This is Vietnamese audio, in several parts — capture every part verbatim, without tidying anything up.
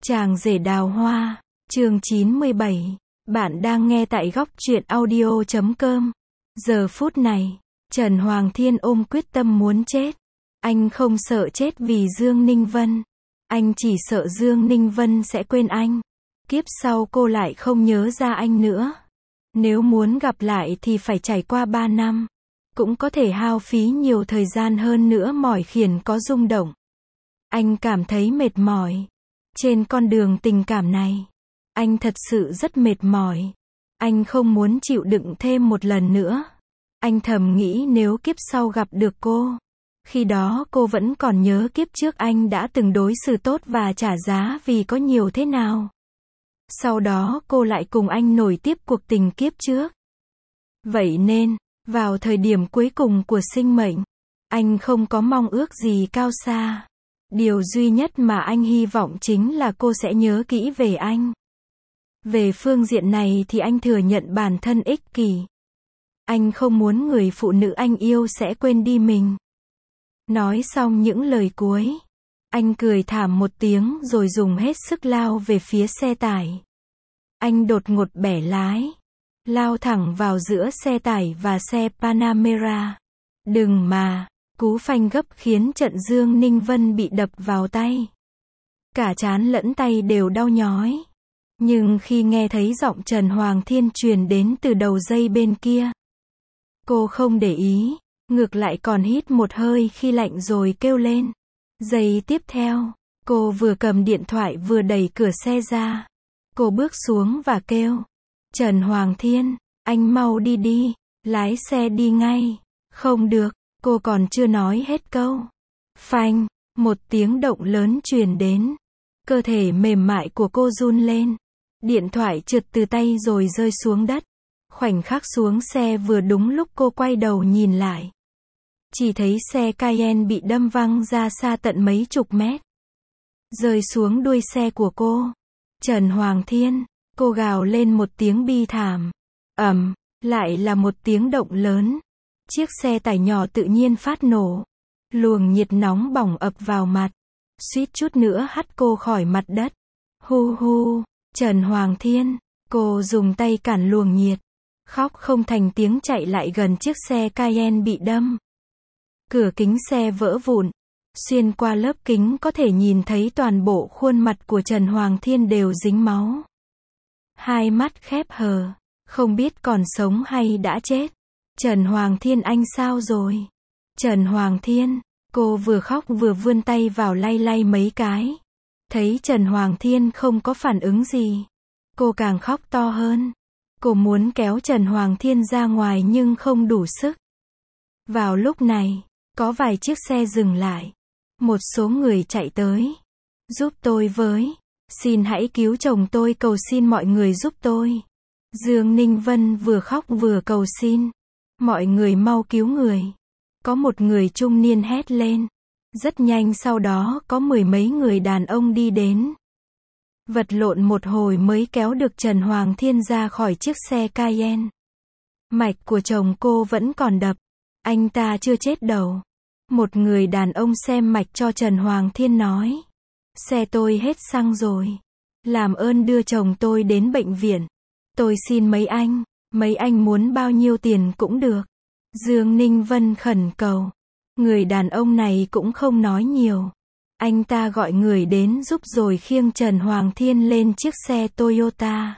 Chàng rể đào hoa, chương chín mươi bảy. Bạn đang nghe tại góc truyện audio chấm com. Giờ phút này, Trần Hoàng Thiên ôm quyết tâm muốn chết. Anh không sợ chết vì Dương Ninh Vân. Anh chỉ sợ Dương Ninh Vân sẽ quên anh. Kiếp sau cô lại không nhớ ra anh nữa. Nếu muốn gặp lại thì phải trải qua ba năm. Cũng có thể hao phí nhiều thời gian hơn nữa mỏi khiển có rung động. Anh cảm thấy mệt mỏi. Trên con đường tình cảm này, anh thật sự rất mệt mỏi. Anh không muốn chịu đựng thêm một lần nữa. Anh thầm nghĩ nếu kiếp sau gặp được cô, khi đó cô vẫn còn nhớ kiếp trước anh đã từng đối xử tốt và trả giá vì có nhiều thế nào. Sau đó cô lại cùng anh nối tiếp cuộc tình kiếp trước. Vậy nên, vào thời điểm cuối cùng của sinh mệnh, anh không có mong ước gì cao xa. Điều duy nhất mà anh hy vọng chính là cô sẽ nhớ kỹ về anh. Về phương diện này thì anh thừa nhận bản thân ích kỷ. Anh không muốn người phụ nữ anh yêu sẽ quên đi mình. Nói xong những lời cuối, anh cười thảm một tiếng rồi dùng hết sức lao về phía xe tải. Anh đột ngột bẻ lái, lao thẳng vào giữa xe tải và xe Panamera. Đừng mà! Cú phanh gấp khiến trận Dương Ninh Vân bị đập vào tay. Cả trán lẫn tay đều đau nhói. Nhưng khi nghe thấy giọng Trần Hoàng Thiên truyền đến từ đầu dây bên kia, cô không để ý, ngược lại còn hít một hơi khi lạnh rồi kêu lên. Giây tiếp theo, cô vừa cầm điện thoại vừa đẩy cửa xe ra. Cô bước xuống và kêu. Trần Hoàng Thiên, anh mau đi đi, lái xe đi ngay. Không được. Cô còn chưa nói hết câu. Phanh, một tiếng động lớn truyền đến. Cơ thể mềm mại của cô run lên. Điện thoại trượt từ tay rồi rơi xuống đất. Khoảnh khắc xuống xe vừa đúng lúc cô quay đầu nhìn lại. Chỉ thấy xe Cayenne bị đâm văng ra xa tận mấy chục mét. Rơi xuống đuôi xe của cô. Trần Hoàng Thiên, cô gào lên một tiếng bi thảm. Ầm, lại là một tiếng động lớn. Chiếc xe tải nhỏ tự nhiên phát nổ. Luồng nhiệt nóng bỏng ập vào mặt. Suýt chút nữa hất cô khỏi mặt đất. Hu hu, Trần Hoàng Thiên, cô dùng tay cản luồng nhiệt. Khóc không thành tiếng chạy lại gần chiếc xe Cayenne bị đâm. Cửa kính xe vỡ vụn. Xuyên qua lớp kính có thể nhìn thấy toàn bộ khuôn mặt của Trần Hoàng Thiên đều dính máu. Hai mắt khép hờ, không biết còn sống hay đã chết. Trần Hoàng Thiên anh sao rồi? Trần Hoàng Thiên, cô vừa khóc vừa vươn tay vào lay lay mấy cái. Thấy Trần Hoàng Thiên không có phản ứng gì. Cô càng khóc to hơn. Cô muốn kéo Trần Hoàng Thiên ra ngoài nhưng không đủ sức. Vào lúc này, có vài chiếc xe dừng lại. Một số người chạy tới. Giúp tôi với. Xin hãy cứu chồng tôi, cầu xin mọi người giúp tôi. Dương Ninh Vân vừa khóc vừa cầu xin. Mọi người mau cứu người. Có một người trung niên hét lên. Rất nhanh sau đó có mười mấy người đàn ông đi đến. Vật lộn một hồi mới kéo được Trần Hoàng Thiên ra khỏi chiếc xe Cayenne. Mạch của chồng cô vẫn còn đập. Anh ta chưa chết đâu. Một người đàn ông xem mạch cho Trần Hoàng Thiên nói. Xe tôi hết xăng rồi. Làm ơn đưa chồng tôi đến bệnh viện. Tôi xin mấy anh. Mấy anh muốn bao nhiêu tiền cũng được. Dương Ninh Vân khẩn cầu. Người đàn ông này cũng không nói nhiều. Anh ta gọi người đến giúp rồi khiêng Trần Hoàng Thiên lên chiếc xe Toyota.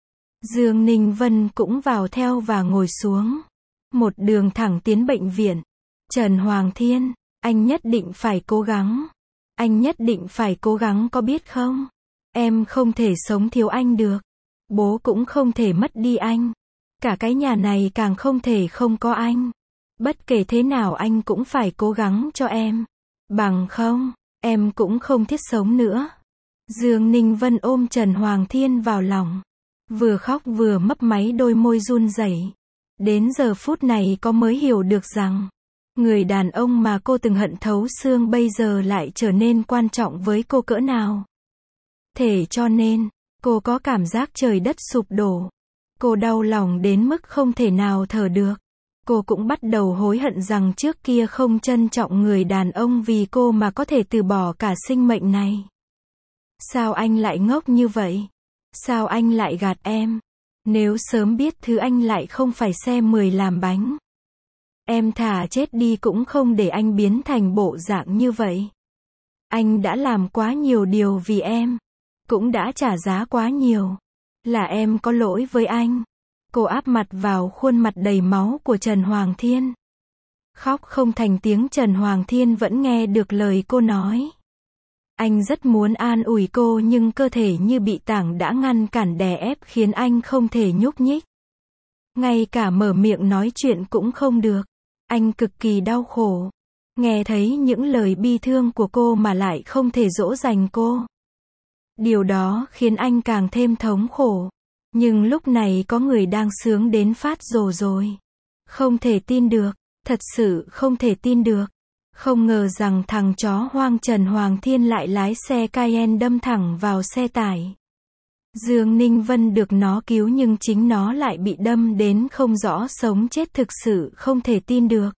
Dương Ninh Vân cũng vào theo và ngồi xuống. Một đường thẳng tiến bệnh viện. Trần Hoàng Thiên, anh nhất định phải cố gắng. Anh nhất định phải cố gắng có biết không? Em không thể sống thiếu anh được. Bố cũng không thể mất đi anh. Cả cái nhà này càng không thể không có anh. Bất kể thế nào anh cũng phải cố gắng cho em. Bằng không, em cũng không thiết sống nữa. Dương Ninh Vân ôm Trần Hoàng Thiên vào lòng. Vừa khóc vừa mấp máy đôi môi run rẩy. Đến giờ phút này cô mới hiểu được rằng, người đàn ông mà cô từng hận thấu xương bây giờ lại trở nên quan trọng với cô cỡ nào. Thế cho nên, cô có cảm giác trời đất sụp đổ. Cô đau lòng đến mức không thể nào thở được. Cô cũng bắt đầu hối hận rằng trước kia không trân trọng người đàn ông vì cô mà có thể từ bỏ cả sinh mệnh này. Sao anh lại ngốc như vậy? Sao anh lại gạt em? Nếu sớm biết thứ anh lại không phải xe mười làm bánh. Em thà chết đi cũng không để anh biến thành bộ dạng như vậy. Anh đã làm quá nhiều điều vì em. Cũng đã trả giá quá nhiều. Là em có lỗi với anh. Cô áp mặt vào khuôn mặt đầy máu của Trần Hoàng Thiên. Khóc không thành tiếng. Trần Hoàng Thiên vẫn nghe được lời cô nói. Anh rất muốn an ủi cô nhưng cơ thể như bị tảng đã ngăn cản đè ép khiến anh không thể nhúc nhích. Ngay cả mở miệng nói chuyện cũng không được. Anh cực kỳ đau khổ. Nghe thấy những lời bi thương của cô mà lại không thể dỗ dành cô. Điều đó khiến anh càng thêm thống khổ. Nhưng lúc này có người đang sướng đến phát rồ rồi. Không thể tin được. Thật sự không thể tin được. Không ngờ rằng thằng chó hoang Trần Hoàng Thiên lại lái xe Cayenne đâm thẳng vào xe tải. Dương Ninh Vân được nó cứu nhưng chính nó lại bị đâm đến không rõ sống chết, thực sự không thể tin được.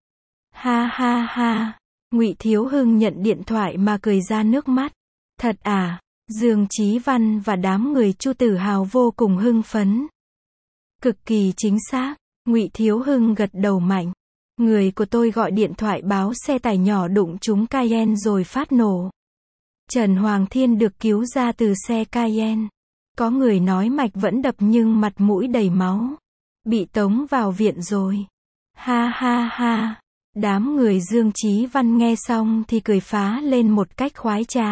Ha ha ha. Ngụy Thiếu Hưng nhận điện thoại mà cười ra nước mắt. Thật à? Dương Chí Văn và đám người Chu Tử Hào vô cùng hưng phấn. Cực kỳ chính xác. Ngụy Thiếu Hưng gật đầu mạnh. Người của tôi gọi điện thoại báo xe tải nhỏ đụng trúng Cayenne rồi phát nổ. Trần Hoàng Thiên được cứu ra từ xe Cayenne. Có người nói mạch vẫn đập nhưng mặt mũi đầy máu. Bị tống vào viện rồi. Ha ha ha. Đám người Dương Chí Văn nghe xong thì cười phá lên một cách khoái trá.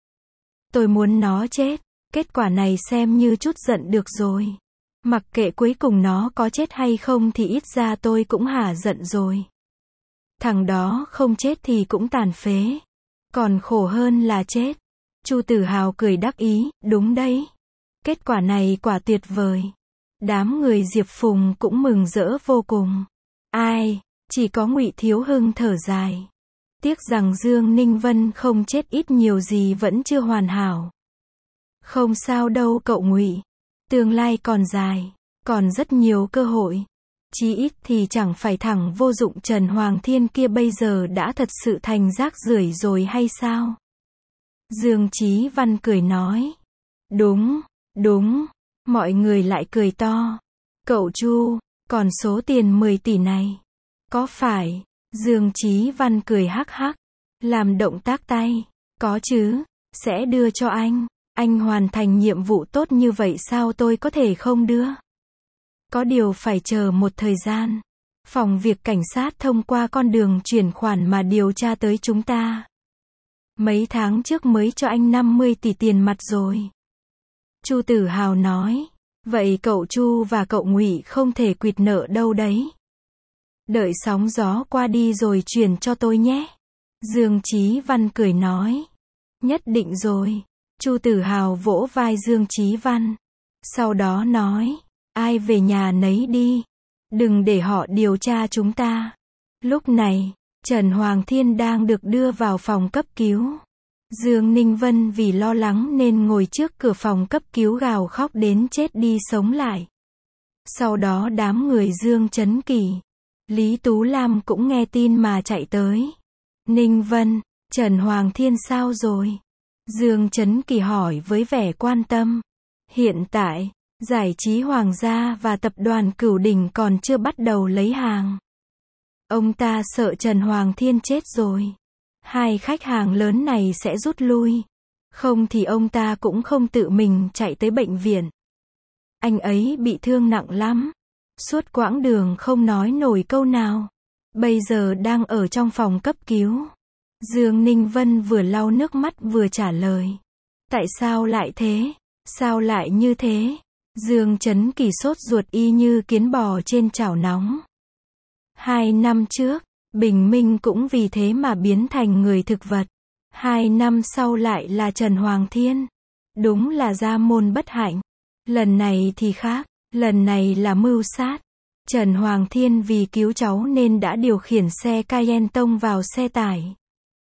Tôi muốn nó chết. Kết quả này xem như chút giận được rồi. Mặc kệ cuối cùng nó có chết hay không thì ít ra tôi cũng hả giận rồi. Thằng đó không chết thì cũng tàn phế. Còn khổ hơn là chết. Chu Tử Hào cười đắc ý, đúng đấy. Kết quả này quả tuyệt vời. Đám người Diệp Phùng cũng mừng rỡ vô cùng. Ai, chỉ có Ngụy Thiếu Hưng thở dài. Tiếc rằng Dương Ninh Vân không chết, ít nhiều gì vẫn chưa hoàn hảo. Không sao đâu cậu Ngụy. Tương lai còn dài, còn rất nhiều cơ hội. Chí ít thì chẳng phải thằng vô dụng Trần Hoàng Thiên kia bây giờ đã thật sự thành rác rưởi rồi hay sao? Dương Chí Văn cười nói. Đúng, đúng. Mọi người lại cười to. Cậu Chu, còn số tiền mười tỷ này. Có phải? Dương Chí Văn cười hắc hắc. Làm động tác tay. Có chứ, sẽ đưa cho anh. Anh hoàn thành nhiệm vụ tốt như vậy sao tôi có thể không đưa? Có điều phải chờ một thời gian. Phòng việc cảnh sát thông qua con đường chuyển khoản mà điều tra tới chúng ta. Mấy tháng trước mới cho anh năm mươi tỷ tiền mặt rồi. Chu Tử Hào nói. Vậy cậu Chu và cậu Ngụy không thể quỵt nợ đâu đấy. Đợi sóng gió qua đi rồi chuyển cho tôi nhé. Dương Chí Văn cười nói. Nhất định rồi. Chu Tử Hào vỗ vai Dương Chí Văn. Sau đó nói. Ai về nhà nấy đi. Đừng để họ điều tra chúng ta. Lúc này, Trần Hoàng Thiên đang được đưa vào phòng cấp cứu. Dương Ninh Vân vì lo lắng nên ngồi trước cửa phòng cấp cứu gào khóc đến chết đi sống lại. Sau đó đám người Dương Chấn Kỳ, Lý Tú Lam cũng nghe tin mà chạy tới. Ninh Vân, Trần Hoàng Thiên sao rồi? Dương Chấn Kỳ hỏi với vẻ quan tâm. Hiện tại, giải trí Hoàng gia và tập đoàn Cửu Đỉnh còn chưa bắt đầu lấy hàng. Ông ta sợ Trần Hoàng Thiên chết rồi. Hai khách hàng lớn này sẽ rút lui. Không thì ông ta cũng không tự mình chạy tới bệnh viện. Anh ấy bị thương nặng lắm. Suốt quãng đường không nói nổi câu nào. Bây giờ đang ở trong phòng cấp cứu. Dương Ninh Vân vừa lau nước mắt vừa trả lời. Tại sao lại thế? Sao lại như thế? Dương Chấn Kỳ sốt ruột y như kiến bò trên chảo nóng. Hai năm trước, Bình Minh cũng vì thế mà biến thành người thực vật. Hai năm sau lại là Trần Hoàng Thiên. Đúng là gia môn bất hạnh. Lần này thì khác, lần này là mưu sát. Trần Hoàng Thiên vì cứu cháu nên đã điều khiển xe Cayenne tông vào xe tải.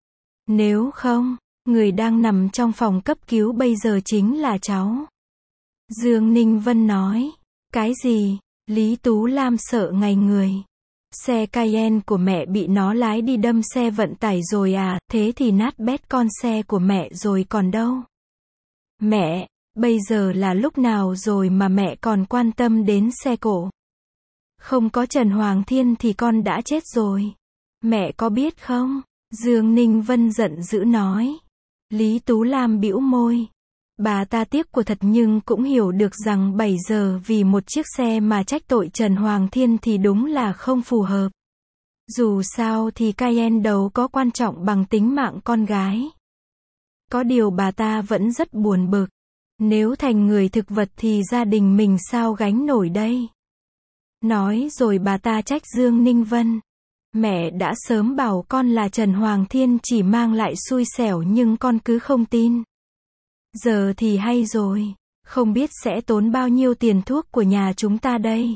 Nếu không, người đang nằm trong phòng cấp cứu bây giờ chính là cháu. Dương Ninh Vân nói. Cái gì? Lý Tú Lam sợ ngay người. Xe Cayenne của mẹ bị nó lái đi đâm xe vận tải rồi à, thế thì nát bét con xe của mẹ rồi còn đâu. Mẹ, bây giờ là lúc nào rồi mà mẹ còn quan tâm đến xe cộ? Không có Trần Hoàng Thiên thì con đã chết rồi. Mẹ có biết không? Dương Ninh Vân giận dữ nói. Lý Tú Lam bĩu môi. Bà ta tiếc của thật nhưng cũng hiểu được rằng bảy giờ vì một chiếc xe mà trách tội Trần Hoàng Thiên thì đúng là không phù hợp. Dù sao thì Cayenne đâu có quan trọng bằng tính mạng con gái. Có điều bà ta vẫn rất buồn bực. Nếu thành người thực vật thì gia đình mình sao gánh nổi đây? Nói rồi bà ta trách Dương Ninh Vân. Mẹ đã sớm bảo con là Trần Hoàng Thiên chỉ mang lại xui xẻo nhưng con cứ không tin. Giờ thì hay rồi. Không biết sẽ tốn bao nhiêu tiền thuốc của nhà chúng ta đây.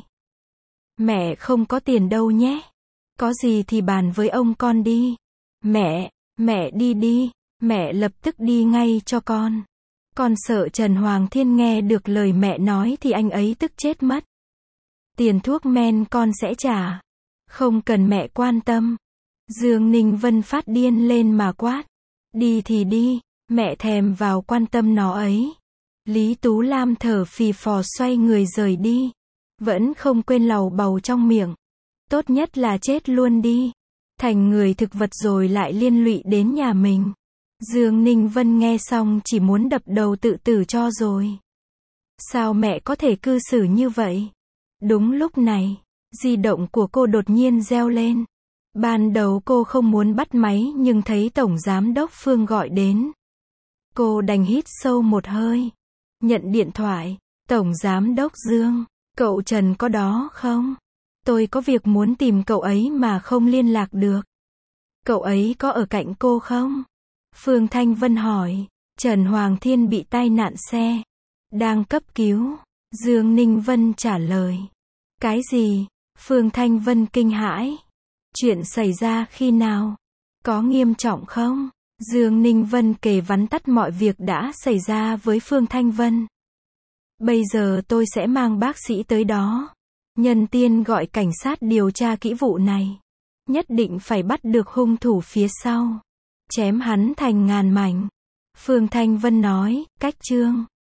Mẹ không có tiền đâu nhé. Có gì thì bàn với ông con đi. Mẹ, mẹ đi đi. Mẹ lập tức đi ngay cho con. Con sợ Trần Hoàng Thiên nghe được lời mẹ nói thì anh ấy tức chết mất. Tiền thuốc men con sẽ trả. Không cần mẹ quan tâm. Dương Ninh Vân phát điên lên mà quát. Đi thì đi, mẹ thèm vào quan tâm nó ấy. Lý Tú Lam thở phì phò xoay người rời đi. Vẫn không quên lầu bầu trong miệng. Tốt nhất là chết luôn đi. Thành người thực vật rồi lại liên lụy đến nhà mình. Dương Ninh Vân nghe xong chỉ muốn đập đầu tự tử cho rồi. Sao mẹ có thể cư xử như vậy? Đúng lúc này, di động của cô đột nhiên reo lên. Ban đầu cô không muốn bắt máy nhưng thấy Tổng Giám đốc Phương gọi đến. Cô đành hít sâu một hơi. Nhận điện thoại. Tổng Giám đốc Dương, cậu Trần có đó không? Tôi có việc muốn tìm cậu ấy mà không liên lạc được. Cậu ấy có ở cạnh cô không? Phương Thanh Vân hỏi. Trần Hoàng Thiên bị tai nạn xe. Đang cấp cứu. Dương Ninh Vân trả lời. Cái gì? Phương Thanh Vân kinh hãi. Chuyện xảy ra khi nào? Có nghiêm trọng không? Dương Ninh Vân kể vắn tắt mọi việc đã xảy ra với Phương Thanh Vân. Bây giờ tôi sẽ mang bác sĩ tới đó. Nhân tiên gọi cảnh sát điều tra kỹ vụ này. Nhất định phải bắt được hung thủ phía sau. Chém hắn thành ngàn mảnh. Phương Thanh Vân nói, cách chương.